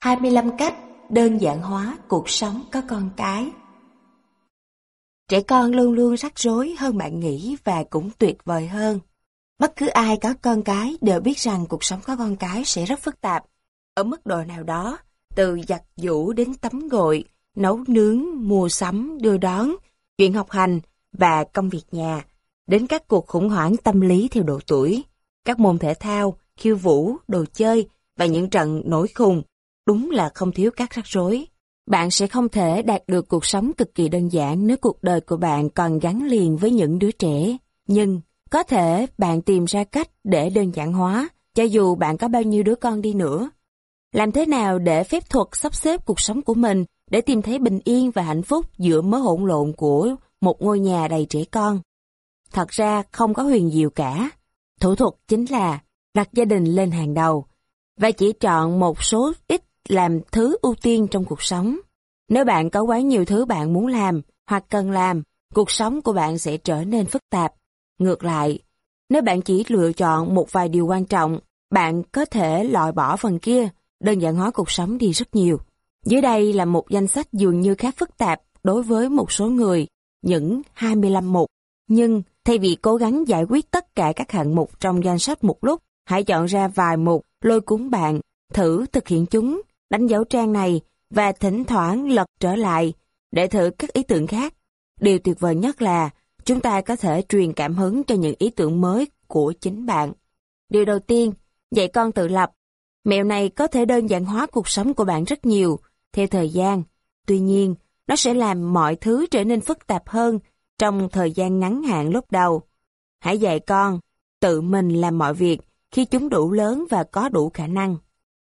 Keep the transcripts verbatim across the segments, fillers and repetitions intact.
hai mươi lăm cách đơn giản hóa cuộc sống có con cái. Trẻ con luôn luôn rắc rối hơn bạn nghĩ và cũng tuyệt vời hơn. Bất cứ ai có con cái đều biết rằng cuộc sống có con cái sẽ rất phức tạp. Ở mức độ nào đó, từ giặt giũ đến tắm gội, nấu nướng, mua sắm, đưa đón, chuyện học hành và công việc nhà, đến các cuộc khủng hoảng tâm lý theo độ tuổi, các môn thể thao, khiêu vũ, đồ chơi và những trận nổi khùng, đúng là không thiếu các rắc rối. Bạn sẽ không thể đạt được cuộc sống cực kỳ đơn giản nếu cuộc đời của bạn còn gắn liền với những đứa trẻ. Nhưng, có thể bạn tìm ra cách để đơn giản hóa, cho dù bạn có bao nhiêu đứa con đi nữa. Làm thế nào để phép thuật sắp xếp cuộc sống của mình để tìm thấy bình yên và hạnh phúc giữa mớ hỗn lộn của một ngôi nhà đầy trẻ con? Thật ra không có huyền diệu cả. Thủ thuật chính là đặt gia đình lên hàng đầu và chỉ chọn một số ít làm thứ ưu tiên trong cuộc sống. Nếu bạn có quá nhiều thứ bạn muốn làm hoặc cần làm, cuộc sống của bạn sẽ trở nên phức tạp. Ngược lại, nếu bạn chỉ lựa chọn một vài điều quan trọng, bạn có thể loại bỏ phần kia, đơn giản hóa cuộc sống đi rất nhiều. Dưới đây là một danh sách dường như khá phức tạp đối với một số người, những hai mươi lăm mục. Nhưng thay vì cố gắng giải quyết tất cả các hạng mục trong danh sách một lúc, hãy chọn ra vài mục lôi cuốn bạn, thử thực hiện chúng, đánh dấu trang này và thỉnh thoảng lật trở lại để thử các ý tưởng khác. Điều tuyệt vời nhất là chúng ta có thể truyền cảm hứng cho những ý tưởng mới của chính bạn. Điều đầu tiên, dạy con tự lập. Mẹo này có thể đơn giản hóa cuộc sống của bạn rất nhiều theo thời gian. Tuy nhiên, nó sẽ làm mọi thứ trở nên phức tạp hơn trong thời gian ngắn hạn lúc đầu. Hãy dạy con tự mình làm mọi việc khi chúng đủ lớn và có đủ khả năng.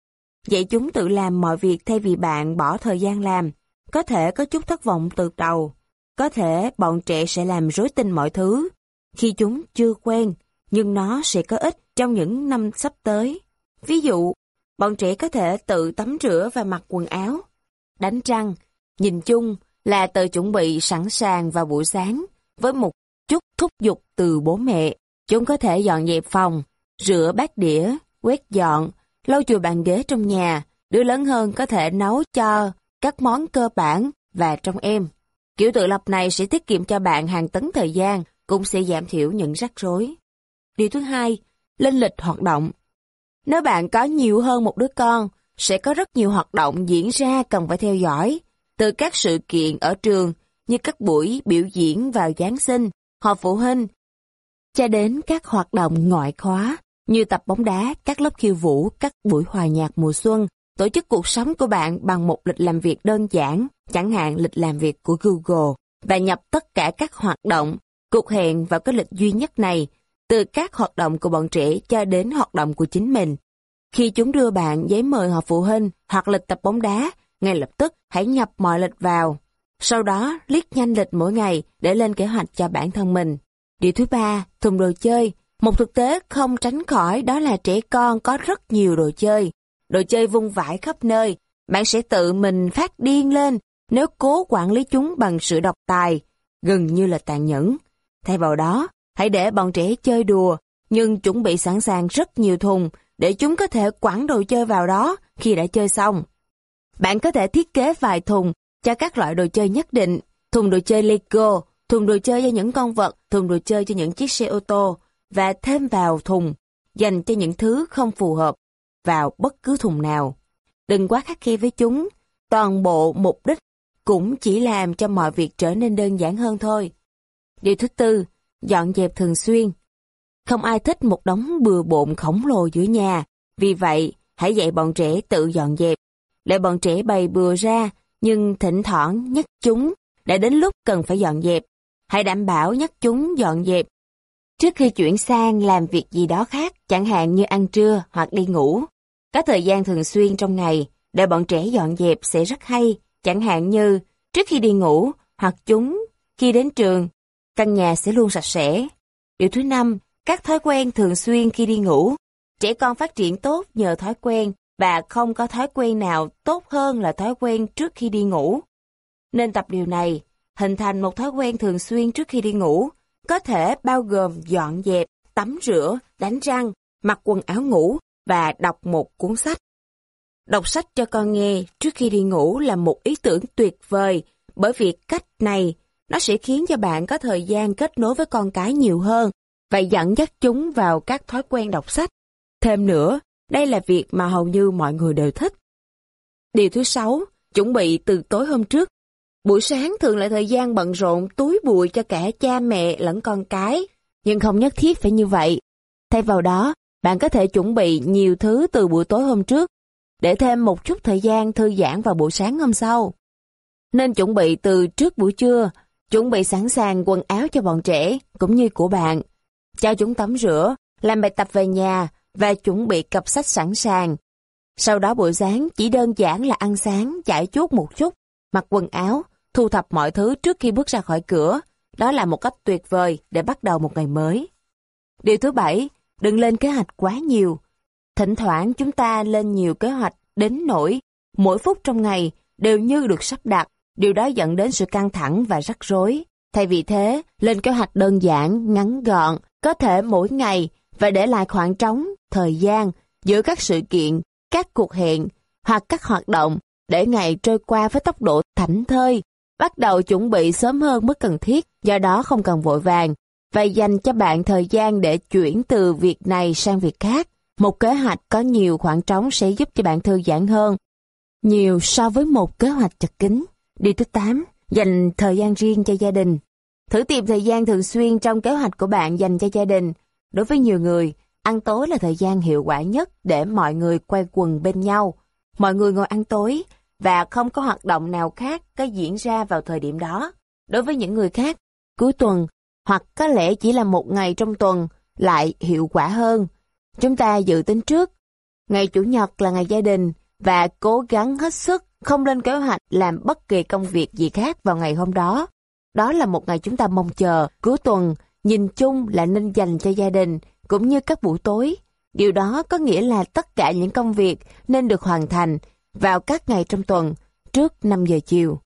Dạy chúng tự làm mọi việc thay vì bạn bỏ thời gian làm. Có thể có chút thất vọng từ đầu. Có thể bọn trẻ sẽ làm rối tinh mọi thứ khi chúng chưa quen, nhưng nó sẽ có ích trong những năm sắp tới. Ví dụ, bọn trẻ có thể tự tắm rửa và mặc quần áo, đánh răng. Nhìn chung là tự chuẩn bị sẵn sàng vào buổi sáng với một chút thúc giục từ bố mẹ. Chúng có thể dọn dẹp phòng, rửa bát đĩa, quét dọn, lau chùi bàn ghế trong nhà. Đứa lớn hơn có thể nấu cho các món cơ bản và trông em. Kiểu tự lập này sẽ tiết kiệm cho bạn hàng tấn thời gian, cũng sẽ giảm thiểu những rắc rối. Điều thứ hai, lên lịch hoạt động. Nếu bạn có nhiều hơn một đứa con, sẽ có rất nhiều hoạt động diễn ra cần phải theo dõi, từ các sự kiện ở trường như các buổi biểu diễn vào Giáng sinh, họp phụ huynh, cho đến các hoạt động ngoại khóa như tập bóng đá, các lớp khiêu vũ, các buổi hòa nhạc mùa xuân. Tổ chức cuộc sống của bạn bằng một lịch làm việc đơn giản, chẳng hạn lịch làm việc của Google, và nhập tất cả các hoạt động, cuộc hẹn vào cái lịch duy nhất này, từ các hoạt động của bọn trẻ cho đến hoạt động của chính mình. Khi chúng đưa bạn giấy mời họp phụ huynh hoặc lịch tập bóng đá, ngay lập tức hãy nhập mọi lịch vào. Sau đó liếc nhanh lịch mỗi ngày để lên kế hoạch cho bản thân mình. Điều thứ ba, thùng đồ chơi. Một thực tế không tránh khỏi đó là trẻ con có rất nhiều đồ chơi. Đồ chơi vung vãi khắp nơi, bạn sẽ tự mình phát điên lên nếu cố quản lý chúng bằng sự độc tài, gần như là tàn nhẫn. Thay vào đó, hãy để bọn trẻ chơi đùa, nhưng chuẩn bị sẵn sàng rất nhiều thùng để chúng có thể quẳng đồ chơi vào đó khi đã chơi xong. Bạn có thể thiết kế vài thùng cho các loại đồ chơi nhất định, thùng đồ chơi Lego, thùng đồ chơi cho những con vật, thùng đồ chơi cho những chiếc xe ô tô, và thêm vào thùng dành cho những thứ không phù hợp vào bất cứ thùng nào. Đừng quá khắt khe với chúng, toàn bộ mục đích cũng chỉ làm cho mọi việc trở nên đơn giản hơn thôi. Điều thứ tư, dọn dẹp thường xuyên. Không ai thích một đống bừa bộn khổng lồ giữa nhà, vì vậy hãy dạy bọn trẻ tự dọn dẹp. Để bọn trẻ bày bừa ra, nhưng thỉnh thoảng nhắc chúng, để đến lúc cần phải dọn dẹp. Hãy đảm bảo nhắc chúng dọn dẹp trước khi chuyển sang làm việc gì đó khác, chẳng hạn như ăn trưa hoặc đi ngủ. Có thời gian thường xuyên trong ngày để bọn trẻ dọn dẹp sẽ rất hay, chẳng hạn như trước khi đi ngủ hoặc chúng khi đến trường, căn nhà sẽ luôn sạch sẽ. Điều thứ năm, các thói quen thường xuyên khi đi ngủ. Trẻ con phát triển tốt nhờ thói quen và không có thói quen nào tốt hơn là thói quen trước khi đi ngủ. Nên tập điều này, hình thành một thói quen thường xuyên trước khi đi ngủ, có thể bao gồm dọn dẹp, tắm rửa, đánh răng, mặc quần áo ngủ và đọc một cuốn sách. Đọc sách cho con nghe trước khi đi ngủ là một ý tưởng tuyệt vời, bởi vì cách này nó sẽ khiến cho bạn có thời gian kết nối với con cái nhiều hơn và dẫn dắt chúng vào các thói quen đọc sách. Thêm nữa, đây là việc mà hầu như mọi người đều thích. Điều thứ sáu, chuẩn bị từ tối hôm trước. Buổi sáng thường là thời gian bận rộn túi bụi cho cả cha mẹ lẫn con cái, nhưng không nhất thiết phải như vậy. Thay vào đó, bạn có thể chuẩn bị nhiều thứ từ buổi tối hôm trước, để thêm một chút thời gian thư giãn vào buổi sáng hôm sau. Nên chuẩn bị từ trước buổi trưa, chuẩn bị sẵn sàng quần áo cho bọn trẻ, cũng như của bạn. Cho chúng tắm rửa, làm bài tập về nhà và chuẩn bị cặp sách sẵn sàng. Sau đó buổi sáng chỉ đơn giản là ăn sáng, chải chuốt một chút, mặc quần áo, thu thập mọi thứ trước khi bước ra khỏi cửa. Đó là một cách tuyệt vời để bắt đầu một ngày mới. Điều thứ bảy, đừng lên kế hoạch quá nhiều. Thỉnh thoảng chúng ta lên nhiều kế hoạch đến nỗi mỗi phút trong ngày đều như được sắp đặt. Điều đó dẫn đến sự căng thẳng và rắc rối. Thay vì thế, lên kế hoạch đơn giản, ngắn gọn, có thể mỗi ngày và để lại khoảng trống, thời gian giữa các sự kiện, các cuộc hẹn hoặc các hoạt động để ngày trôi qua với tốc độ thảnh thơi. Bắt đầu chuẩn bị sớm hơn mức cần thiết, do đó không cần vội vàng, và dành cho bạn thời gian để chuyển từ việc này sang việc khác. Một kế hoạch có nhiều khoảng trống sẽ giúp cho bạn thư giãn hơn nhiều so với một kế hoạch chật kín. Điều thứ tám, dành thời gian riêng cho gia đình. Thử tìm thời gian thường xuyên trong kế hoạch của bạn dành cho gia đình. Đối với nhiều người, ăn tối là thời gian hiệu quả nhất để mọi người quay quần bên nhau. Mọi người ngồi ăn tối và không có hoạt động nào khác có diễn ra vào thời điểm đó. Đối với những người khác, cuối tuần hoặc có lẽ chỉ là một ngày trong tuần lại hiệu quả hơn. Chúng ta dự tính trước, ngày Chủ nhật là ngày gia đình và cố gắng hết sức không lên kế hoạch làm bất kỳ công việc gì khác vào ngày hôm đó. Đó là một ngày chúng ta mong chờ. Cuối tuần, nhìn chung là nên dành cho gia đình, cũng như các buổi tối. Điều đó có nghĩa là tất cả những công việc nên được hoàn thành vào các ngày trong tuần, trước năm giờ chiều.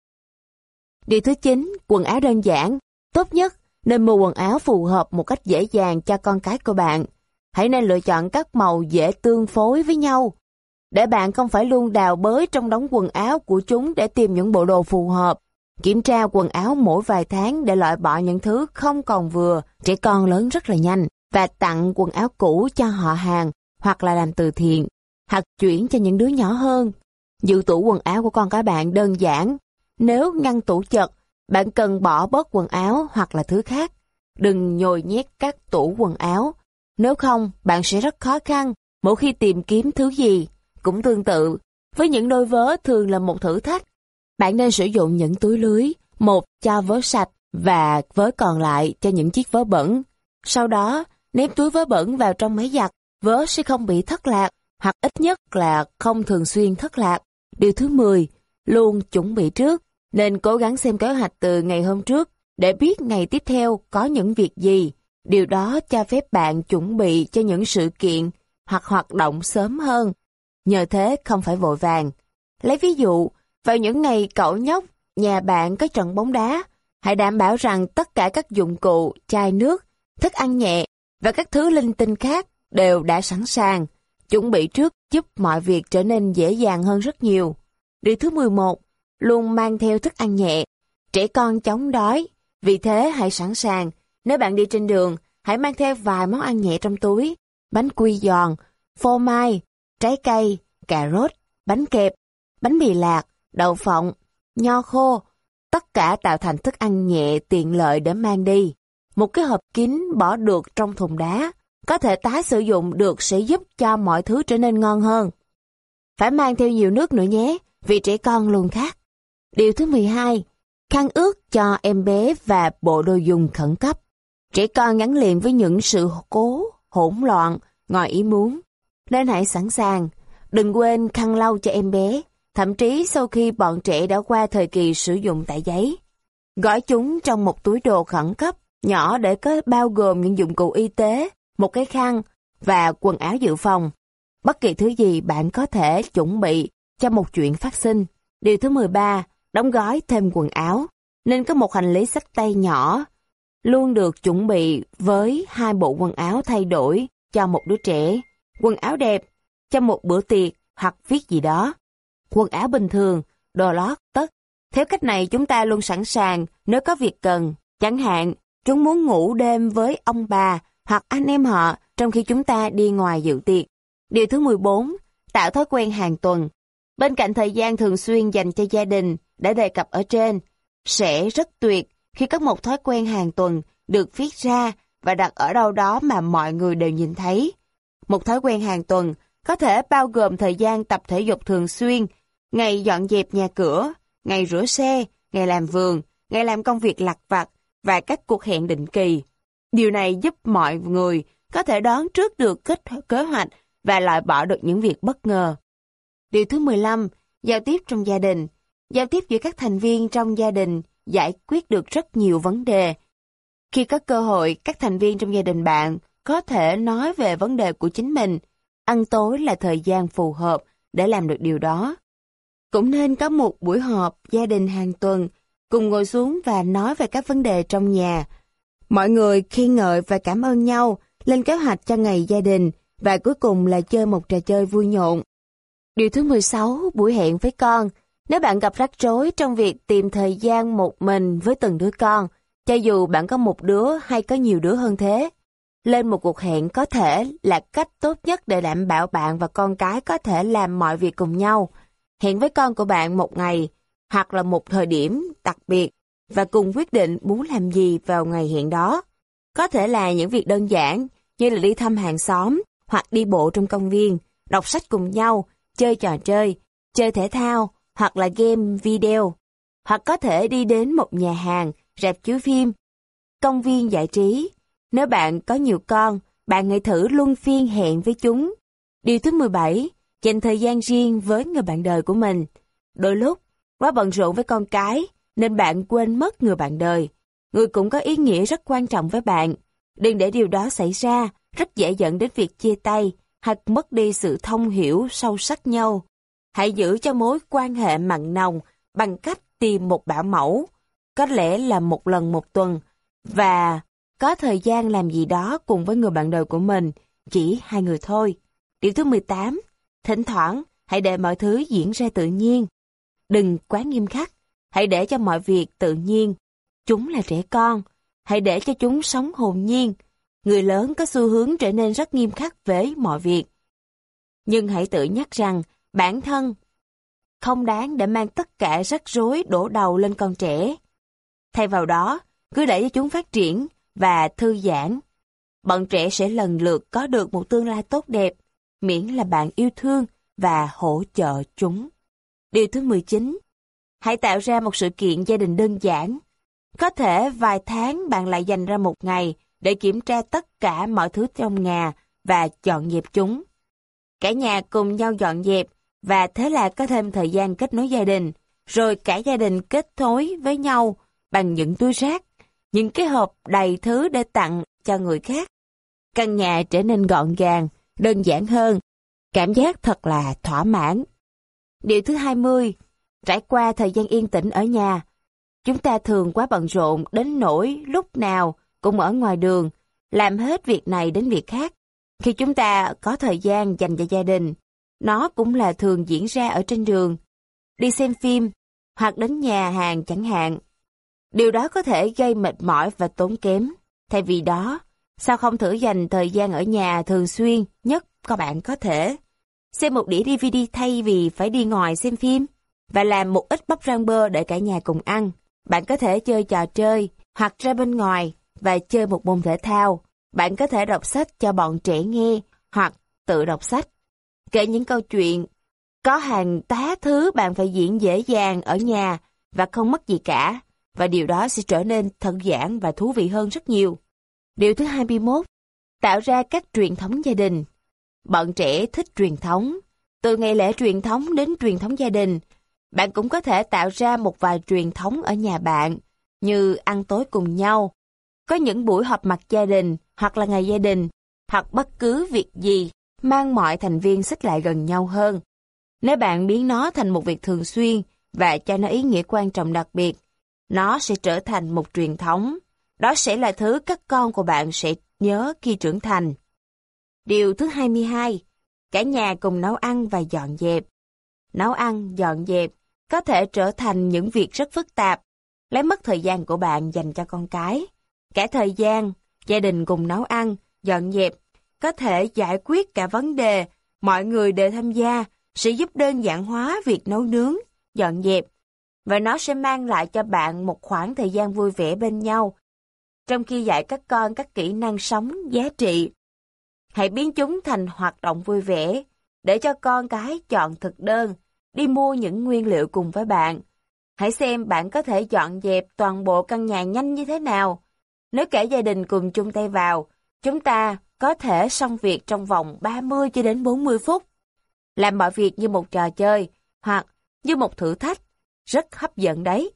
Điều thứ chín, quần áo đơn giản. Tốt nhất, nên mua quần áo phù hợp một cách dễ dàng cho con cái của bạn. Hãy nên lựa chọn các màu dễ tương phối với nhau, để bạn không phải luôn đào bới trong đống quần áo của chúng để tìm những bộ đồ phù hợp. Kiểm tra quần áo mỗi vài tháng để loại bỏ những thứ không còn vừa. Trẻ con lớn rất là nhanh, và tặng quần áo cũ cho họ hàng hoặc là làm từ thiện, hoặc chuyển cho những đứa nhỏ hơn. Dự tủ quần áo của con cái bạn đơn giản. Nếu ngăn tủ chật, bạn cần bỏ bớt quần áo hoặc là thứ khác. Đừng nhồi nhét các tủ quần áo. Nếu không, bạn sẽ rất khó khăn mỗi khi tìm kiếm thứ gì. Cũng tương tự, với những đôi vớ thường là một thử thách. Bạn nên sử dụng những túi lưới, một cho vớ sạch và vớ còn lại cho những chiếc vớ bẩn. Sau đó, ném túi vớ bẩn vào trong máy giặt, vớ sẽ không bị thất lạc, hoặc ít nhất là không thường xuyên thất lạc. Điều thứ mười, luôn chuẩn bị trước. Nên cố gắng xem kế hoạch từ ngày hôm trước để biết ngày tiếp theo có những việc gì. Điều đó cho phép bạn chuẩn bị cho những sự kiện hoặc hoạt động sớm hơn. Nhờ thế không phải vội vàng. Lấy ví dụ, vào những ngày cậu nhóc, nhà bạn có trận bóng đá, hãy đảm bảo rằng tất cả các dụng cụ, chai nước, thức ăn nhẹ và các thứ linh tinh khác đều đã sẵn sàng. Chuẩn bị trước giúp mọi việc trở nên dễ dàng hơn rất nhiều. Điều thứ mười một, luôn mang theo thức ăn nhẹ. Trẻ con chống đói, vì thế hãy sẵn sàng. Nếu bạn đi trên đường, hãy mang theo vài món ăn nhẹ trong túi. Bánh quy giòn, phô mai, trái cây, cà rốt, bánh kẹp, bánh mì lạc, đậu phộng, nho khô. Tất cả tạo thành thức ăn nhẹ tiện lợi để mang đi. Một cái hộp kín bỏ được trong thùng đá, có thể tái sử dụng được sẽ giúp cho mọi thứ trở nên ngon hơn. Phải mang theo nhiều nước nữa nhé, vì trẻ con luôn khát. Điều thứ mười hai, khăn ướt cho em bé và bộ đồ dùng khẩn cấp. Trẻ con gắn liền với những sự cố, hỗn loạn, ngoài ý muốn. Nên hãy sẵn sàng, đừng quên khăn lau cho em bé, thậm chí sau khi bọn trẻ đã qua thời kỳ sử dụng tẩy giấy. Gói chúng trong một túi đồ khẩn cấp, nhỏ để có bao gồm những dụng cụ y tế, một cái khăn và quần áo dự phòng. Bất kỳ thứ gì bạn có thể chuẩn bị cho một chuyện phát sinh. Điều thứ mười ba, đóng gói thêm quần áo. Nên có một hành lý xách tay nhỏ, luôn được chuẩn bị với hai bộ quần áo thay đổi cho một đứa trẻ. Quần áo đẹp cho một bữa tiệc hoặc viết gì đó. Quần áo bình thường, đồ lót, tất. Theo cách này chúng ta luôn sẵn sàng nếu có việc cần. Chẳng hạn, chúng muốn ngủ đêm với ông bà hoặc anh em họ trong khi chúng ta đi ngoài dự tiệc. Điều thứ mười bốn, tạo thói quen hàng tuần. Bên cạnh thời gian thường xuyên dành cho gia đình đã đề cập ở trên, sẽ rất tuyệt khi có một thói quen hàng tuần được viết ra và đặt ở đâu đó mà mọi người đều nhìn thấy. Một thói quen hàng tuần có thể bao gồm thời gian tập thể dục thường xuyên, ngày dọn dẹp nhà cửa, ngày rửa xe, ngày làm vườn, ngày làm công việc lặt vặt và các cuộc hẹn định kỳ. Điều này giúp mọi người có thể đoán trước được kết kế hoạch và loại bỏ được những việc bất ngờ. Điều thứ mười lăm, giao tiếp trong gia đình. Giao tiếp giữa các thành viên trong gia đình giải quyết được rất nhiều vấn đề. Khi có cơ hội, các thành viên trong gia đình bạn có thể nói về vấn đề của chính mình. Ăn tối là thời gian phù hợp để làm được điều đó. Cũng nên có một buổi họp gia đình hàng tuần, cùng ngồi xuống và nói về các vấn đề trong nhà. Mọi người khen ngợi và cảm ơn nhau, lên kế hoạch cho ngày gia đình, và cuối cùng là chơi một trò chơi vui nhộn. Điều thứ mười sáu, buổi hẹn với con. Nếu bạn gặp rắc rối trong việc tìm thời gian một mình với từng đứa con, cho dù bạn có một đứa hay có nhiều đứa hơn thế, lên một cuộc hẹn có thể là cách tốt nhất để đảm bảo bạn và con cái có thể làm mọi việc cùng nhau. Hẹn với con của bạn một ngày, hoặc là một thời điểm đặc biệt, và cùng quyết định muốn làm gì vào ngày hẹn đó. Có thể là những việc đơn giản, như là đi thăm hàng xóm, hoặc đi bộ trong công viên, đọc sách cùng nhau, chơi trò chơi, chơi thể thao, hoặc là game video. Hoặc có thể đi đến một nhà hàng, rạp chiếu phim, công viên giải trí. Nếu bạn có nhiều con, bạn hãy thử luân phiên hẹn với chúng. Điều thứ mười bảy, dành thời gian riêng với người bạn đời của mình. Đôi lúc, quá bận rộn với con cái, nên bạn quên mất người bạn đời. Người cũng có ý nghĩa rất quan trọng với bạn. Đừng để điều đó xảy ra, rất dễ dẫn đến việc chia tay, hoặc mất đi sự thông hiểu sâu sắc nhau. Hãy giữ cho mối quan hệ mặn nồng bằng cách tìm một bảo mẫu, có lẽ là một lần một tuần, và có thời gian làm gì đó cùng với người bạn đời của mình, chỉ hai người thôi. Điều thứ mười tám, thỉnh thoảng hãy để mọi thứ diễn ra tự nhiên. Đừng quá nghiêm khắc, hãy để cho mọi việc tự nhiên. Chúng là trẻ con, hãy để cho chúng sống hồn nhiên. Người lớn có xu hướng trở nên rất nghiêm khắc với mọi việc. Nhưng hãy tự nhắc rằng bản thân không đáng để mang tất cả rắc rối đổ đầu lên con trẻ. Thay vào đó, cứ để cho chúng phát triển và thư giãn. Bọn trẻ sẽ lần lượt có được một tương lai tốt đẹp, miễn là bạn yêu thương và hỗ trợ chúng. Điều thứ mười chín, hãy tạo ra một sự kiện gia đình đơn giản. Có thể vài tháng bạn lại dành ra một ngày để kiểm tra tất cả mọi thứ trong nhà và dọn dẹp chúng. Cả nhà cùng nhau dọn dẹp, và thế là có thêm thời gian kết nối gia đình, rồi cả gia đình kết nối với nhau bằng những túi rác, những cái hộp đầy thứ để tặng cho người khác. Căn nhà trở nên gọn gàng, đơn giản hơn, cảm giác thật là thỏa mãn. Điều thứ hai mươi, trải qua thời gian yên tĩnh ở nhà. Chúng ta thường quá bận rộn đến nỗi lúc nào cũng ở ngoài đường, làm hết việc này đến việc khác. Khi chúng ta có thời gian dành cho gia đình, nó cũng là thường diễn ra ở trên đường, đi xem phim, hoặc đến nhà hàng chẳng hạn. Điều đó có thể gây mệt mỏi và tốn kém. Thay vì đó, sao không thử dành thời gian ở nhà thường xuyên nhất các bạn có thể? Xem một đĩa đê vê đê thay vì phải đi ngoài xem phim, và làm một ít bắp rang bơ để cả nhà cùng ăn. Bạn có thể chơi trò chơi, hoặc ra bên ngoài và chơi một môn thể thao. Bạn có thể đọc sách cho bọn trẻ nghe, hoặc tự đọc sách. Kể những câu chuyện. Có hàng tá thứ bạn phải diễn dễ dàng ở nhà và không mất gì cả, và điều đó sẽ trở nên thật giản và thú vị hơn rất nhiều. Điều thứ hai mươi mốt, tạo ra các truyền thống gia đình. Bọn trẻ thích truyền thống. Từ ngày lễ truyền thống đến truyền thống gia đình, bạn cũng có thể tạo ra một vài truyền thống ở nhà bạn, như ăn tối cùng nhau, có những buổi họp mặt gia đình, hoặc là ngày gia đình, hoặc bất cứ việc gì mang mọi thành viên xích lại gần nhau hơn. Nếu bạn biến nó thành một việc thường xuyên và cho nó ý nghĩa quan trọng đặc biệt, nó sẽ trở thành một truyền thống. Đó sẽ là thứ các con của bạn sẽ nhớ khi trưởng thành. Điều thứ hai mươi hai, Cả nhà cùng nấu ăn và dọn dẹp. Nấu ăn, dọn dẹp có thể trở thành những việc rất phức tạp, lấy mất thời gian của bạn dành cho con cái. Cả thời gian, gia đình cùng nấu ăn, dọn dẹp có thể giải quyết cả vấn đề, mọi người đều tham gia, sẽ giúp đơn giản hóa việc nấu nướng, dọn dẹp, và nó sẽ mang lại cho bạn một khoảng thời gian vui vẻ bên nhau. Trong khi dạy các con các kỹ năng sống giá trị, hãy biến chúng thành hoạt động vui vẻ, để cho con cái chọn thực đơn, đi mua những nguyên liệu cùng với bạn. Hãy xem bạn có thể dọn dẹp toàn bộ căn nhà nhanh như thế nào. Nếu cả gia đình cùng chung tay vào, chúng ta có thể xong việc trong vòng ba mươi cho đến bốn mươi phút. Làm mọi việc như một trò chơi hoặc như một thử thách, rất hấp dẫn đấy.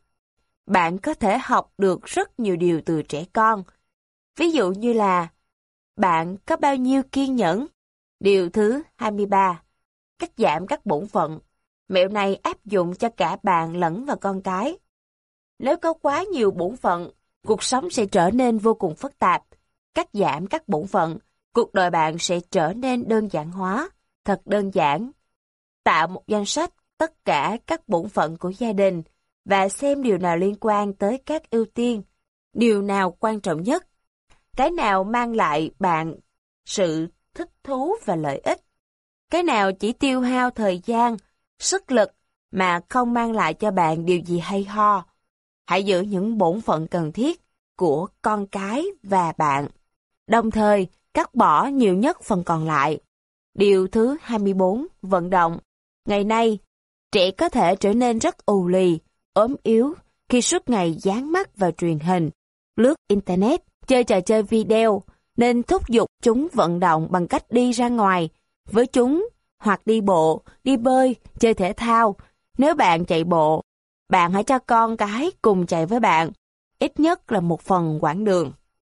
Bạn có thể học được rất nhiều điều từ trẻ con. Ví dụ như là bạn có bao nhiêu kiên nhẫn? Điều thứ hai mươi ba. Cắt giảm các bổn phận. Mẹo này áp dụng cho cả bạn lẫn và con cái. Nếu có quá nhiều bổn phận, cuộc sống sẽ trở nên vô cùng phức tạp. Cắt giảm các bổn phận, cuộc đời bạn sẽ trở nên đơn giản hóa, thật đơn giản. Tạo một danh sách tất cả các bổn phận của gia đình và xem điều nào liên quan tới các ưu tiên, điều nào quan trọng nhất, cái nào mang lại bạn sự thích thú và lợi ích, cái nào chỉ tiêu hao thời gian, sức lực mà không mang lại cho bạn điều gì hay ho. Hãy giữ những bổn phận cần thiết của con cái và bạn, đồng thời cắt bỏ nhiều nhất phần còn lại. Điều thứ hai mươi bốn. Vận động. Ngày nay, trẻ có thể trở nên rất ù lì, ốm yếu khi suốt ngày dán mắt vào truyền hình, lướt Internet, chơi trò chơi video, nên thúc giục chúng vận động bằng cách đi ra ngoài với chúng, hoặc đi bộ, đi bơi, chơi thể thao. Nếu bạn chạy bộ, bạn hãy cho con cái cùng chạy với bạn, ít nhất là một phần quãng đường.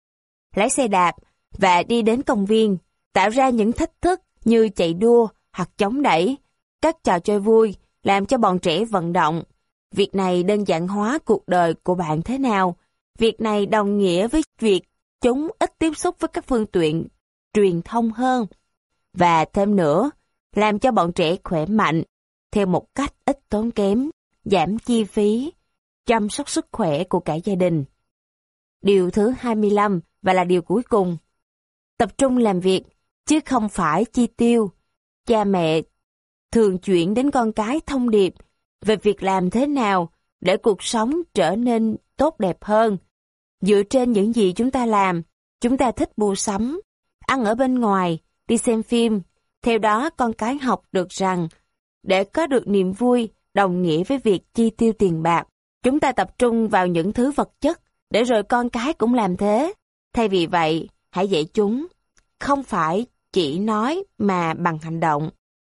Lái xe đạp và đi đến công viên, tạo ra những thách thức như chạy đua hoặc chống đẩy, các trò chơi vui, làm cho bọn trẻ vận động. Việc này đơn giản hóa cuộc đời của bạn thế nào? Việc này đồng nghĩa với việc chúng ít tiếp xúc với các phương tiện truyền thông hơn. Và thêm nữa, làm cho bọn trẻ khỏe mạnh, theo một cách ít tốn kém, giảm chi phí, chăm sóc sức khỏe của cả gia đình. Điều thứ hai mươi lăm và là điều cuối cùng. Tập trung làm việc, chứ không phải chi tiêu. Cha mẹ thường chuyển đến con cái thông điệp về việc làm thế nào để cuộc sống trở nên tốt đẹp hơn. Dựa trên những gì chúng ta làm, chúng ta thích mua sắm, ăn ở bên ngoài, đi xem phim. Theo đó, con cái học được rằng để có được niềm vui đồng nghĩa với việc chi tiêu tiền bạc. Chúng ta tập trung vào những thứ vật chất, để rồi con cái cũng làm thế. Thay vì vậy, hãy dạy chúng, không phải chỉ nói mà bằng hành động,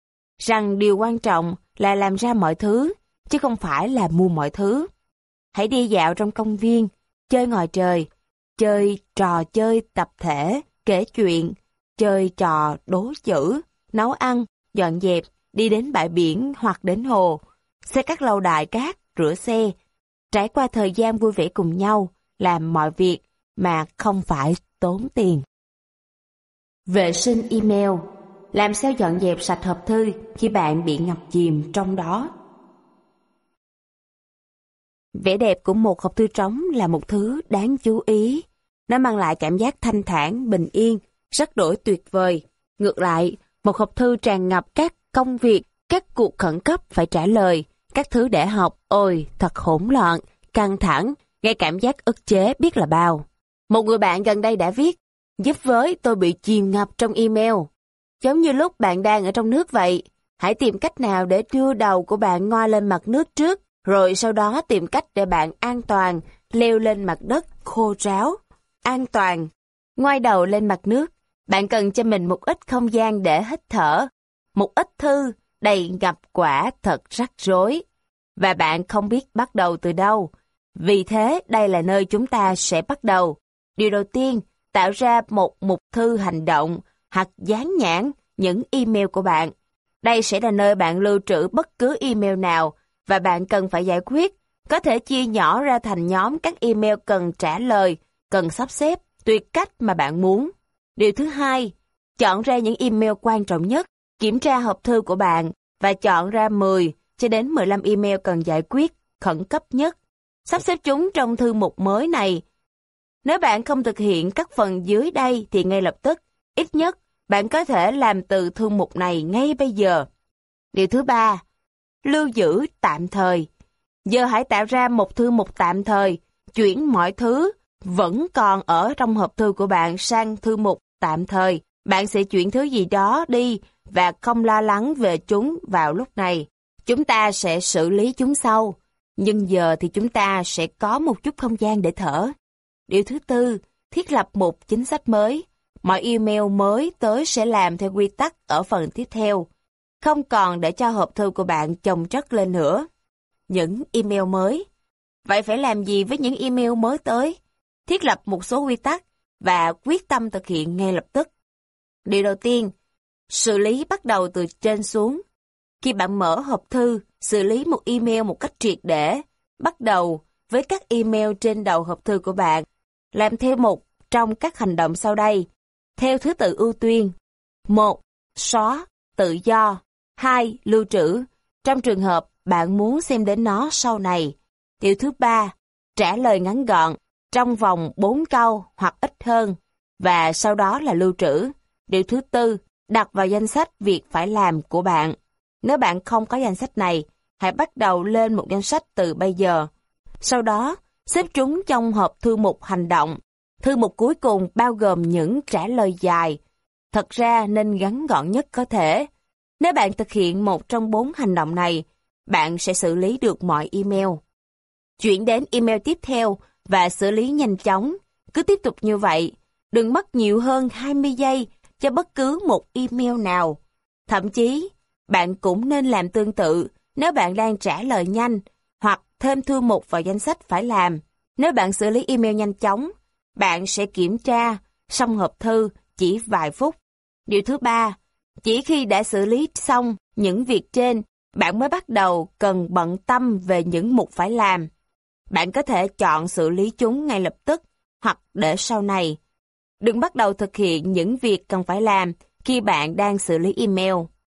rằng điều quan trọng là làm ra mọi thứ, chứ không phải là mua mọi thứ. Hãy đi dạo trong công viên, chơi ngoài trời, chơi trò chơi tập thể, kể chuyện, chơi trò đố chữ, nấu ăn, dọn dẹp, đi đến bãi biển hoặc đến hồ, xây các lâu đài cát, rửa xe, trải qua thời gian vui vẻ cùng nhau, làm mọi việc mà không phải tốn tiền. Vệ sinh email. Làm sao dọn dẹp sạch hộp thư khi bạn bị ngập chìm trong đó? Vẻ đẹp của một hộp thư trống là một thứ đáng chú ý. Nó mang lại cảm giác thanh thản, bình yên, rất đổi tuyệt vời. Ngược lại, một hộp thư tràn ngập các công việc, các cuộc khẩn cấp phải trả lời, các thứ để học, ôi, thật hỗn loạn, căng thẳng, gây cảm giác ức chế biết là bao. Một người bạn gần đây đã viết, giúp với tôi bị chìm ngập trong email. Giống như lúc bạn đang ở trong nước vậy, hãy tìm cách nào để đưa đầu của bạn ngoi lên mặt nước trước, rồi sau đó tìm cách để bạn an toàn leo lên mặt đất khô ráo. An toàn. Ngoi đầu lên mặt nước, bạn cần cho mình một ít không gian để hít thở. Một ít thư đầy ngập quả thật rắc rối. Và bạn không biết bắt đầu từ đâu. Vì thế, đây là nơi chúng ta sẽ bắt đầu. Điều đầu tiên, tạo ra một mục thư hành động hoặc dán nhãn những email của bạn. Đây sẽ là nơi bạn lưu trữ bất cứ email nào và bạn cần phải giải quyết. Có thể chia nhỏ ra thành nhóm các email cần trả lời, cần sắp xếp, tùy cách mà bạn muốn. Điều thứ hai, chọn ra những email quan trọng nhất Kiểm tra hộp thư của bạn và chọn ra mười cho đến mười lăm email cần giải quyết khẩn cấp nhất. Sắp xếp chúng trong thư mục mới này. Nếu bạn không thực hiện các phần dưới đây thì ngay lập tức, ít nhất, bạn có thể làm từ thư mục này ngay bây giờ. Điều thứ ba, lưu giữ tạm thời. Giờ hãy tạo ra một thư mục tạm thời, chuyển mọi thứ vẫn còn ở trong hộp thư của bạn sang thư mục tạm thời. Bạn sẽ chuyển thứ gì đó đi và không lo lắng về chúng vào lúc này. Chúng ta sẽ xử lý chúng sau. Nhưng giờ thì chúng ta sẽ có một chút không gian để thở. Điều thứ tư, thiết lập một chính sách mới. Mọi email mới tới sẽ làm theo quy tắc ở phần tiếp theo. Không còn để cho hộp thư của bạn chồng chất lên nữa. Những email mới. Vậy phải làm gì với những email mới tới? Thiết lập một số quy tắc và quyết tâm thực hiện ngay lập tức. Điều đầu tiên, xử lý bắt đầu từ trên xuống. Khi bạn mở hộp thư, xử lý một email một cách triệt để, bắt đầu với các email trên đầu hộp thư của bạn. Làm theo một trong các hành động sau đây, theo thứ tự ưu tiên. một. Xóa, tự do. hai. Lưu trữ, trong trường hợp bạn muốn xem đến nó sau này. Điều thứ ba, trả lời ngắn gọn, trong vòng bốn câu hoặc ít hơn, và sau đó là lưu trữ. Điều thứ tư, đặt vào danh sách việc phải làm của bạn. Nếu bạn không có danh sách này, hãy bắt đầu lên một danh sách từ bây giờ. Sau đó, xếp chúng trong hộp thư mục hành động. Thư mục cuối cùng bao gồm những trả lời dài. Thật ra nên ngắn gọn nhất có thể. Nếu bạn thực hiện một trong bốn hành động này, bạn sẽ xử lý được mọi email. Chuyển đến email tiếp theo và xử lý nhanh chóng. Cứ tiếp tục như vậy. Đừng mất nhiều hơn hai mươi giây cho bất cứ một email nào. Thậm chí, bạn cũng nên làm tương tự nếu bạn đang trả lời nhanh hoặc thêm thư mục vào danh sách phải làm. Nếu bạn xử lý email nhanh chóng, bạn sẽ kiểm tra xong hộp thư chỉ vài phút. Điều thứ ba, chỉ khi đã xử lý xong những việc trên, bạn mới bắt đầu cần bận tâm về những mục phải làm. Bạn có thể chọn xử lý chúng ngay lập tức hoặc để sau này. Đừng bắt đầu thực hiện những việc cần phải làm khi bạn đang xử lý email.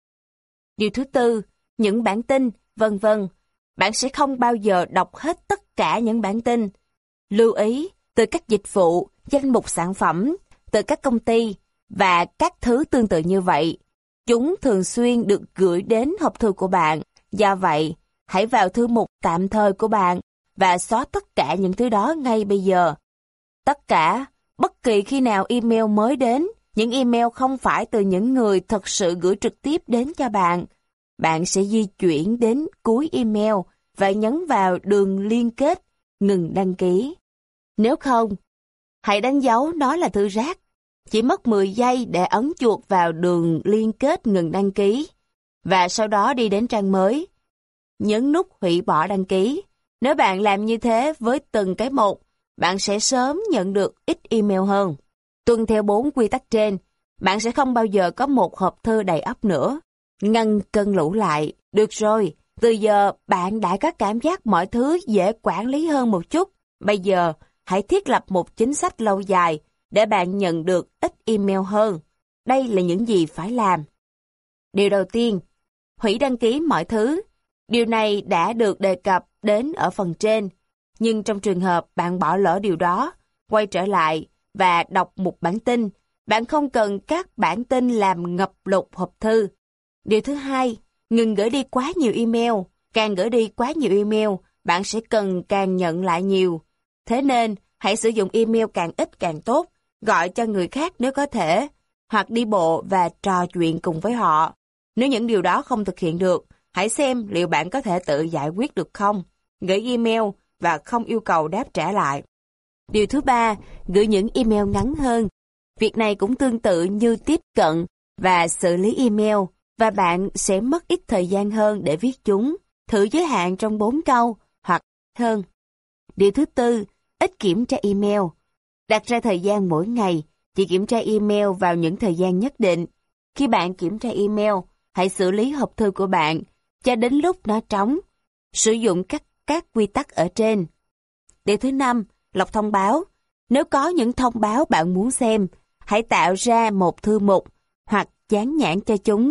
Điều thứ tư, những bản tin, vân vân. Bạn sẽ không bao giờ đọc hết tất cả những bản tin. Lưu ý, từ các dịch vụ, danh mục sản phẩm, từ các công ty và các thứ tương tự như vậy. Chúng thường xuyên được gửi đến hộp thư của bạn. Do vậy, hãy vào thư mục tạm thời của bạn và xóa tất cả những thứ đó ngay bây giờ. Tất cả, bất kỳ khi nào email mới đến, những email không phải từ những người thật sự gửi trực tiếp đến cho bạn. Bạn sẽ di chuyển đến cuối email và nhấn vào đường liên kết ngừng đăng ký. Nếu không, hãy đánh dấu nó là thư rác. Chỉ mất mười giây để ấn chuột vào đường liên kết ngừng đăng ký và sau đó đi đến trang mới. Nhấn nút hủy bỏ đăng ký. Nếu bạn làm như thế với từng cái một, bạn sẽ sớm nhận được ít email hơn. Tuân theo bốn quy tắc trên, bạn sẽ không bao giờ có một hộp thư đầy ắp nữa. Ngăn cơn lũ lại. Được rồi, từ giờ bạn đã có cảm giác mọi thứ dễ quản lý hơn một chút. Bây giờ, hãy thiết lập một chính sách lâu dài để bạn nhận được ít email hơn. Đây là những gì phải làm. Điều đầu tiên, hủy đăng ký mọi thứ. Điều này đã được đề cập đến ở phần trên. Nhưng trong trường hợp bạn bỏ lỡ điều đó, quay trở lại và đọc một bản tin, bạn không cần các bản tin làm ngập lụt hộp thư. Điều thứ hai, ngừng gửi đi quá nhiều email. Càng gửi đi quá nhiều email, bạn sẽ cần càng nhận lại nhiều. Thế nên, hãy sử dụng email càng ít càng tốt, gọi cho người khác nếu có thể, hoặc đi bộ và trò chuyện cùng với họ. Nếu những điều đó không thực hiện được, hãy xem liệu bạn có thể tự giải quyết được không. Gửi email và không yêu cầu đáp trả lại. Điều thứ ba, gửi những email ngắn hơn. Việc này cũng tương tự như tiếp cận và xử lý email, và bạn sẽ mất ít thời gian hơn để viết chúng. Thử giới hạn trong bốn câu hoặc hơn. Điều thứ tư, ít kiểm tra email. Đặt ra thời gian mỗi ngày, chỉ kiểm tra email vào những thời gian nhất định. Khi bạn kiểm tra email, hãy xử lý hộp thư của bạn cho đến lúc nó trống. Sử dụng các các quy tắc ở trên. Điều thứ năm, lọc thông báo. Nếu có những thông báo bạn muốn xem, hãy tạo ra một thư mục hoặc dán nhãn cho chúng.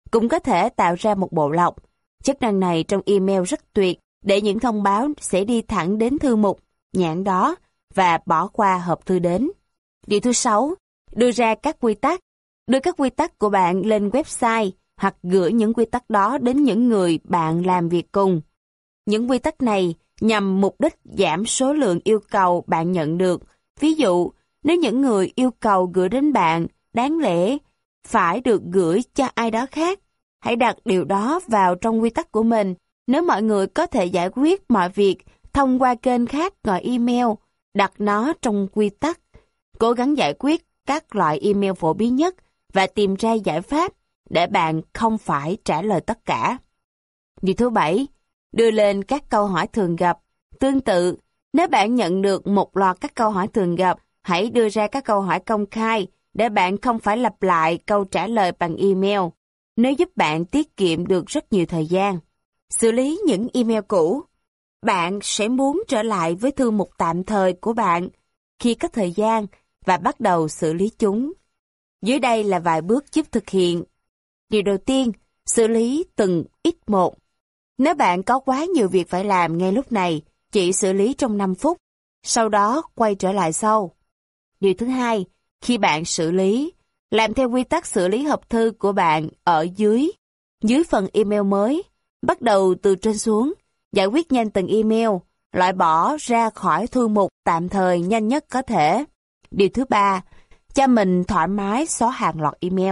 cũng có thể tạo ra một bộ lọc. Chức năng này trong email rất tuyệt để những thông báo sẽ đi thẳng đến thư mục, nhãn đó và bỏ qua hộp thư đến. Điều thứ sáu, đưa ra các quy tắc. Đưa các quy tắc của bạn lên website hoặc gửi những quy tắc đó đến những người bạn làm việc cùng. Những quy tắc này nhằm mục đích giảm số lượng yêu cầu bạn nhận được. Ví dụ, nếu những người yêu cầu gửi đến bạn đáng lẽ phải được gửi cho ai đó khác, hãy đặt điều đó vào trong quy tắc của mình. Nếu mọi người có thể giải quyết mọi việc thông qua kênh khác ngoài email, đặt nó trong quy tắc. Cố gắng giải quyết các loại email phổ biến nhất và tìm ra giải pháp để bạn không phải trả lời tất cả. Điều thứ bảy, đưa lên các câu hỏi thường gặp. Tương tự, nếu bạn nhận được một loạt các câu hỏi thường gặp, hãy đưa ra các câu hỏi công khai để bạn không phải lặp lại câu trả lời bằng email. Nó giúp bạn tiết kiệm được rất nhiều thời gian. Xử lý những email cũ. Bạn sẽ muốn trở lại với thư mục tạm thời của bạn khi có thời gian và bắt đầu xử lý chúng. Dưới đây là vài bước giúp thực hiện. Điều đầu tiên, xử lý từng ít một. Nếu bạn có quá nhiều việc phải làm ngay lúc này, chỉ xử lý trong năm phút, sau đó quay trở lại sau. Điều thứ hai, khi bạn xử lý, làm theo quy tắc xử lý hộp thư của bạn ở dưới, dưới phần email mới, bắt đầu từ trên xuống, giải quyết nhanh từng email, loại bỏ ra khỏi thư mục tạm thời nhanh nhất có thể. Điều thứ ba, cho mình thoải mái xóa hàng loạt email.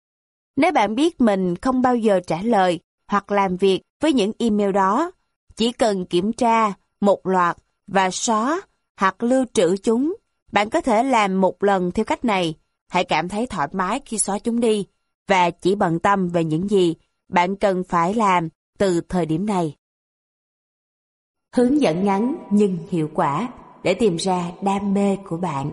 Nếu bạn biết mình không bao giờ trả lời hoặc làm việc với những email đó, chỉ cần kiểm tra một loạt và xóa hoặc lưu trữ chúng. Bạn có thể làm một lần theo cách này. Hãy cảm thấy thoải mái khi xóa chúng đi và chỉ bận tâm về những gì bạn cần phải làm từ thời điểm này. Hướng dẫn ngắn nhưng hiệu quả để tìm ra đam mê của bạn.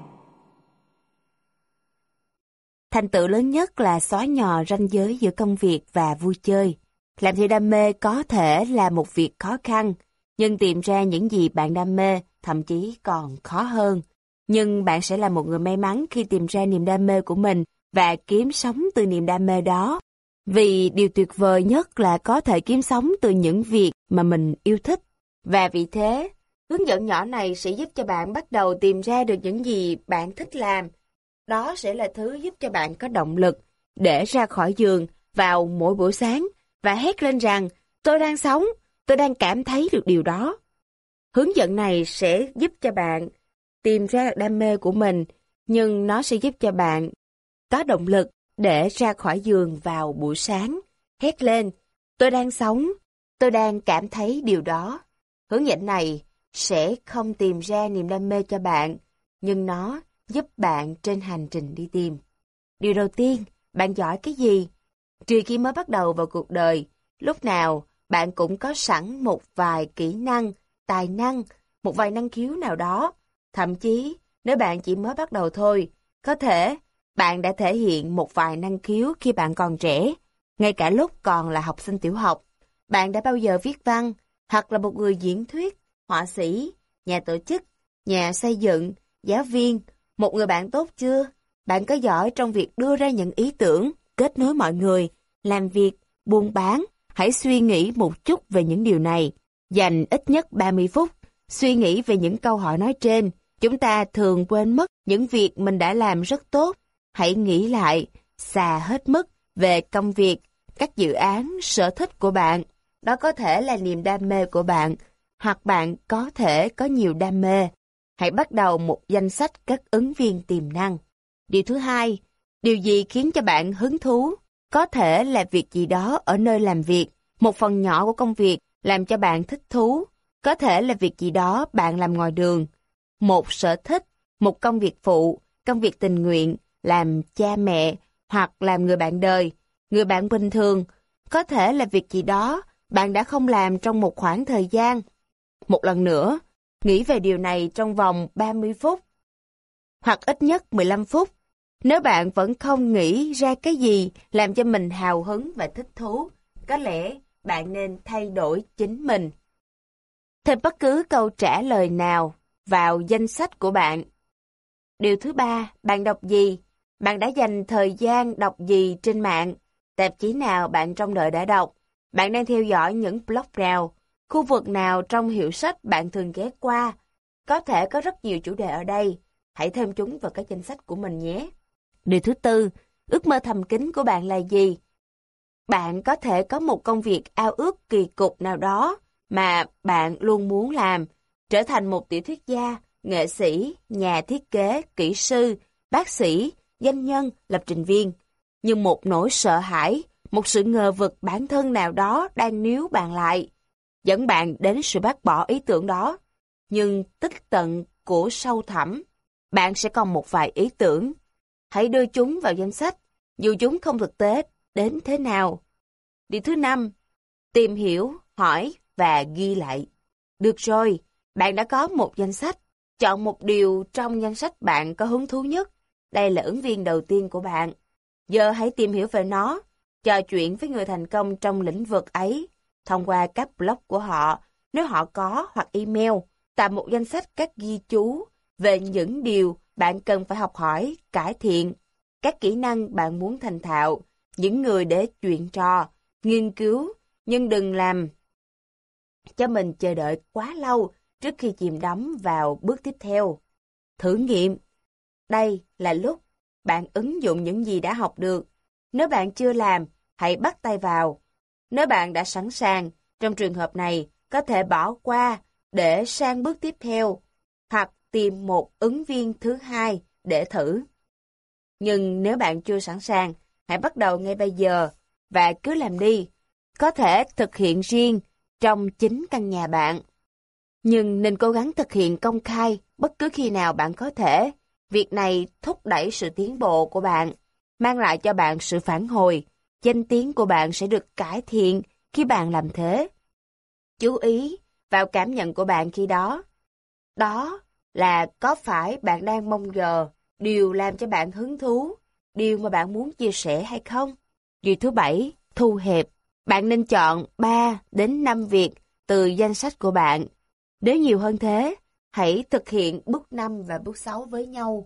Thành tựu lớn nhất là xóa nhòa ranh giới giữa công việc và vui chơi. Làm theo đam mê có thể là một việc khó khăn, nhưng tìm ra những gì bạn đam mê thậm chí còn khó hơn. Nhưng bạn sẽ là một người may mắn khi tìm ra niềm đam mê của mình và kiếm sống từ niềm đam mê đó. Vì điều tuyệt vời nhất là có thể kiếm sống từ những việc mà mình yêu thích. Và vì thế, hướng dẫn nhỏ này sẽ giúp cho bạn bắt đầu tìm ra được những gì bạn thích làm. Đó sẽ là thứ giúp cho bạn có động lực để ra khỏi giường vào mỗi buổi sáng và hét lên rằng tôi đang sống, tôi đang cảm thấy được điều đó. Hướng dẫn này sẽ giúp cho bạn tìm ra được đam mê của mình, nhưng nó sẽ giúp cho bạn có động lực để ra khỏi giường vào buổi sáng, hét lên, tôi đang sống, tôi đang cảm thấy điều đó. Hướng dẫn này sẽ không tìm ra niềm đam mê cho bạn, nhưng nó giúp bạn trên hành trình đi tìm. Điều đầu tiên, bạn giỏi cái gì? Trừ khi mới bắt đầu vào cuộc đời, lúc nào bạn cũng có sẵn một vài kỹ năng, tài năng, một vài năng khiếu nào đó. Thậm chí, nếu bạn chỉ mới bắt đầu thôi, có thể bạn đã thể hiện một vài năng khiếu khi bạn còn trẻ, ngay cả lúc còn là học sinh tiểu học. Bạn đã bao giờ viết văn, hoặc là một người diễn thuyết, họa sĩ, nhà tổ chức, nhà xây dựng, giáo viên, một người bạn tốt chưa? Bạn có giỏi trong việc đưa ra những ý tưởng, kết nối mọi người, làm việc, buôn bán? Hãy suy nghĩ một chút về những điều này. Dành ít nhất ba mươi phút, suy nghĩ về những câu hỏi nói trên. Chúng ta thường quên mất những việc mình đã làm rất tốt. Hãy nghĩ lại, xà hết mức về công việc, các dự án, sở thích của bạn. Đó có thể là niềm đam mê của bạn, hoặc bạn có thể có nhiều đam mê. Hãy bắt đầu một danh sách các ứng viên tiềm năng. Điều thứ hai, điều gì khiến cho bạn hứng thú? Có thể là việc gì đó ở nơi làm việc, một phần nhỏ của công việc làm cho bạn thích thú. Có thể là việc gì đó bạn làm ngoài đường, một sở thích, một công việc phụ, công việc tình nguyện, làm cha mẹ hoặc làm người bạn đời, người bạn bình thường. Có thể là việc gì đó bạn đã không làm trong một khoảng thời gian. Một lần nữa, nghĩ về điều này trong vòng ba mươi phút, hoặc ít nhất mười lăm phút. Nếu bạn vẫn không nghĩ ra cái gì làm cho mình hào hứng và thích thú, có lẽ bạn nên thay đổi chính mình. Thêm bất cứ câu trả lời nào vào danh sách của bạn. Điều thứ ba, bạn đọc gì? Bạn đã dành thời gian đọc gì trên mạng? tạp chí nào bạn trông đợi đã đọc, bạn đang theo dõi những blog nào, khu vực nào trong hiệu sách bạn thường ghé qua. Có thể có rất nhiều chủ đề ở đây, hãy thêm chúng vào các danh sách của mình nhé. Điều thứ tư, ước mơ thầm kín của bạn là gì? Bạn có thể có một công việc ao ước kỳ cục nào đó mà bạn luôn muốn làm, trở thành một tiểu thuyết gia, nghệ sĩ, nhà thiết kế, kỹ sư, bác sĩ, doanh nhân, lập trình viên. Nhưng một nỗi sợ hãi, một sự ngờ vực bản thân nào đó đang níu bạn lại, dẫn bạn đến sự bác bỏ ý tưởng đó. Nhưng tích tận của sâu thẳm, bạn sẽ còn một vài ý tưởng. Hãy đưa chúng vào danh sách, dù chúng không thực tế đến thế nào. Điều thứ năm, tìm hiểu, hỏi và ghi lại. Được rồi, bạn đã có một danh sách. Chọn một điều trong danh sách bạn có hứng thú nhất. Đây là ứng viên đầu tiên của bạn. Giờ hãy tìm hiểu về nó, trò chuyện với người thành công trong lĩnh vực ấy, thông qua các blog của họ, nếu họ có, hoặc email, tạo một danh sách các ghi chú về những điều bạn cần phải học hỏi, cải thiện, các kỹ năng bạn muốn thành thạo, những người để chuyện trò, nghiên cứu, nhưng đừng làm cho mình chờ đợi quá lâu trước khi chìm đắm vào bước tiếp theo. Thử nghiệm. Đây là lúc bạn ứng dụng những gì đã học được. Nếu bạn chưa làm, hãy bắt tay vào. Nếu bạn đã sẵn sàng, trong trường hợp này, có thể bỏ qua để sang bước tiếp theo, hoặc tìm một ứng viên thứ hai để thử. Nhưng nếu bạn chưa sẵn sàng, hãy bắt đầu ngay bây giờ và cứ làm đi. Có thể thực hiện riêng trong chính căn nhà bạn. Nhưng nên cố gắng thực hiện công khai bất cứ khi nào bạn có thể. Việc này thúc đẩy sự tiến bộ của bạn, mang lại cho bạn sự phản hồi. Danh tiếng của bạn sẽ được cải thiện khi bạn làm thế. Chú ý vào cảm nhận của bạn khi đó. Đó là có phải bạn đang mong chờ điều làm cho bạn hứng thú, điều mà bạn muốn chia sẻ hay không? Điều thứ bảy, thu hẹp. Bạn nên chọn ba đến năm việc từ danh sách của bạn. Nếu nhiều hơn thế, hãy thực hiện bước năm và bước sáu với nhau.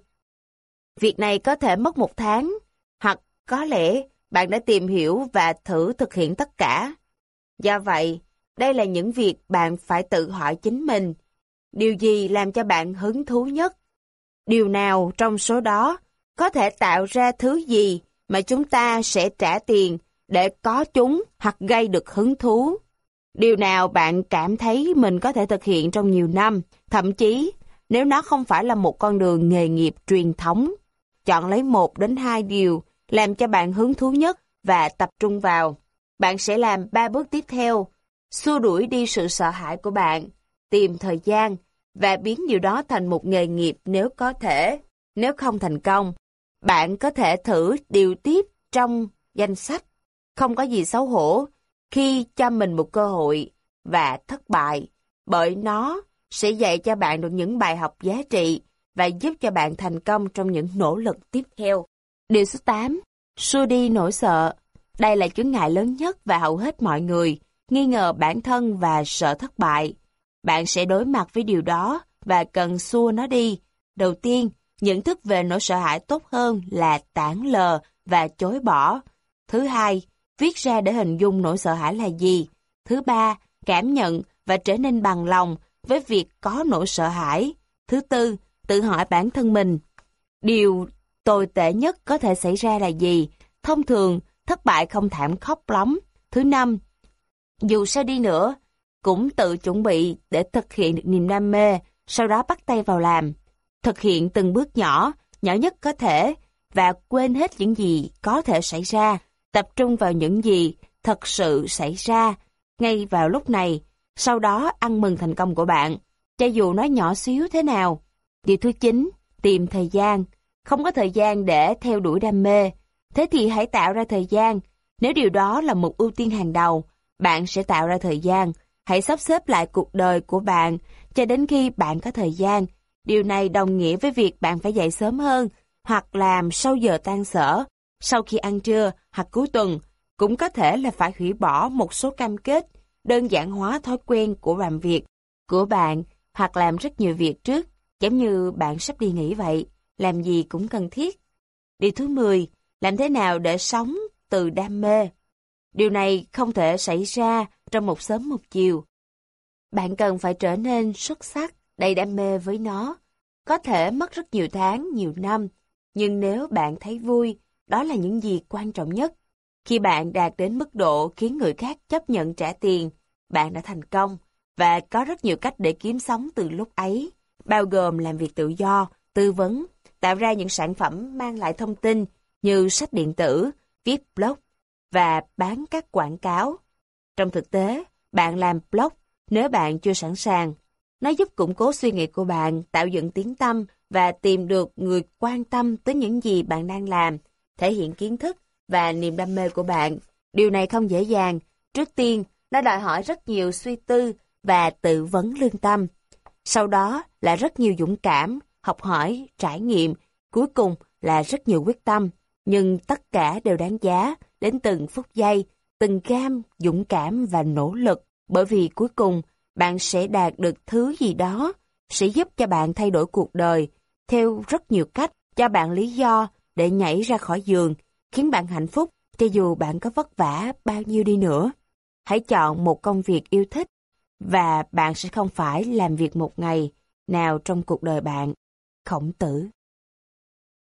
Việc này có thể mất một tháng, hoặc có lẽ bạn đã tìm hiểu và thử thực hiện tất cả. Do vậy, đây là những việc bạn phải tự hỏi chính mình. Điều gì làm cho bạn hứng thú nhất? Điều nào trong số đó có thể tạo ra thứ gì mà chúng ta sẽ trả tiền để có chúng hoặc gây được hứng thú? Điều nào bạn cảm thấy mình có thể thực hiện trong nhiều năm, thậm chí nếu nó không phải là một con đường nghề nghiệp truyền thống? Chọn lấy một đến hai điều làm cho bạn hứng thú nhất và tập trung vào. Bạn sẽ làm ba bước tiếp theo, xua đuổi đi sự sợ hãi của bạn, tìm thời gian và biến điều đó thành một nghề nghiệp nếu có thể. Nếu không thành công, bạn có thể thử điều tiếp trong danh sách. Không có gì xấu hổ khi cho mình một cơ hội và thất bại, bởi nó sẽ dạy cho bạn được những bài học giá trị và giúp cho bạn thành công trong những nỗ lực tiếp theo. Điều số tám. Xua đi nỗi sợ. Đây là chướng ngại lớn nhất và hầu hết mọi người nghi ngờ bản thân và sợ thất bại. Bạn sẽ đối mặt với điều đó và cần xua nó đi. Đầu tiên, nhận thức về nỗi sợ hãi tốt hơn là tản lờ và chối bỏ. Thứ hai, viết ra để hình dung nỗi sợ hãi là gì. Thứ ba, cảm nhận và trở nên bằng lòng với việc có nỗi sợ hãi. Thứ tư, tự hỏi bản thân mình, điều tồi tệ nhất có thể xảy ra là gì? Thông thường, thất bại không thảm khốc lắm. Thứ năm, dù sao đi nữa, cũng tự chuẩn bị để thực hiện được niềm đam mê, sau đó bắt tay vào làm. Thực hiện từng bước nhỏ, nhỏ nhất có thể, và quên hết những gì có thể xảy ra. Tập trung vào những gì thật sự xảy ra ngay vào lúc này, sau đó ăn mừng thành công của bạn, cho dù nó nhỏ xíu thế nào. Điều thứ chín, tìm thời gian. Không có thời gian để theo đuổi đam mê, thế thì hãy tạo ra thời gian. Nếu điều đó là một ưu tiên hàng đầu, bạn sẽ tạo ra thời gian. Hãy sắp xếp lại cuộc đời của bạn cho đến khi bạn có thời gian. Điều này đồng nghĩa với việc bạn phải dậy sớm hơn, hoặc làm sau giờ tan sở, sau khi ăn trưa hoặc cuối tuần. Cũng có thể là phải hủy bỏ một số cam kết, đơn giản hóa thói quen của làm việc của bạn, hoặc làm rất nhiều việc trước, giống như bạn sắp đi nghỉ vậy, làm gì cũng cần thiết. Điều thứ mười, làm thế nào để sống từ đam mê. Điều này không thể xảy ra trong một sớm một chiều. Bạn cần phải trở nên xuất sắc, đầy đam mê với nó. Có thể mất rất nhiều tháng, nhiều năm, nhưng nếu bạn thấy vui, đó là những gì quan trọng nhất. Khi bạn đạt đến mức độ khiến người khác chấp nhận trả tiền, bạn đã thành công, và có rất nhiều cách để kiếm sống từ lúc ấy, bao gồm làm việc tự do, tư vấn, tạo ra những sản phẩm mang lại thông tin như sách điện tử, viết blog và bán các quảng cáo. Trong thực tế, bạn làm blog nếu bạn chưa sẵn sàng. Nó giúp củng cố suy nghĩ của bạn, tạo dựng tiếng tăm và tìm được người quan tâm tới những gì bạn đang làm, thể hiện kiến thức và niềm đam mê của bạn. Điều này không dễ dàng. Trước tiên, nó đòi hỏi rất nhiều suy tư và tự vấn lương tâm. Sau đó là rất nhiều dũng cảm, học hỏi, trải nghiệm. Cuối cùng là rất nhiều quyết tâm. Nhưng tất cả đều đáng giá đến từng phút giây, từng gam dũng cảm và nỗ lực. Bởi vì cuối cùng, bạn sẽ đạt được thứ gì đó, sẽ giúp cho bạn thay đổi cuộc đời, theo rất nhiều cách, cho bạn lý do để nhảy ra khỏi giường, khiến bạn hạnh phúc, cho dù bạn có vất vả bao nhiêu đi nữa. Hãy chọn một công việc yêu thích, và bạn sẽ không phải làm việc một ngày nào trong cuộc đời bạn. Khổng Tử.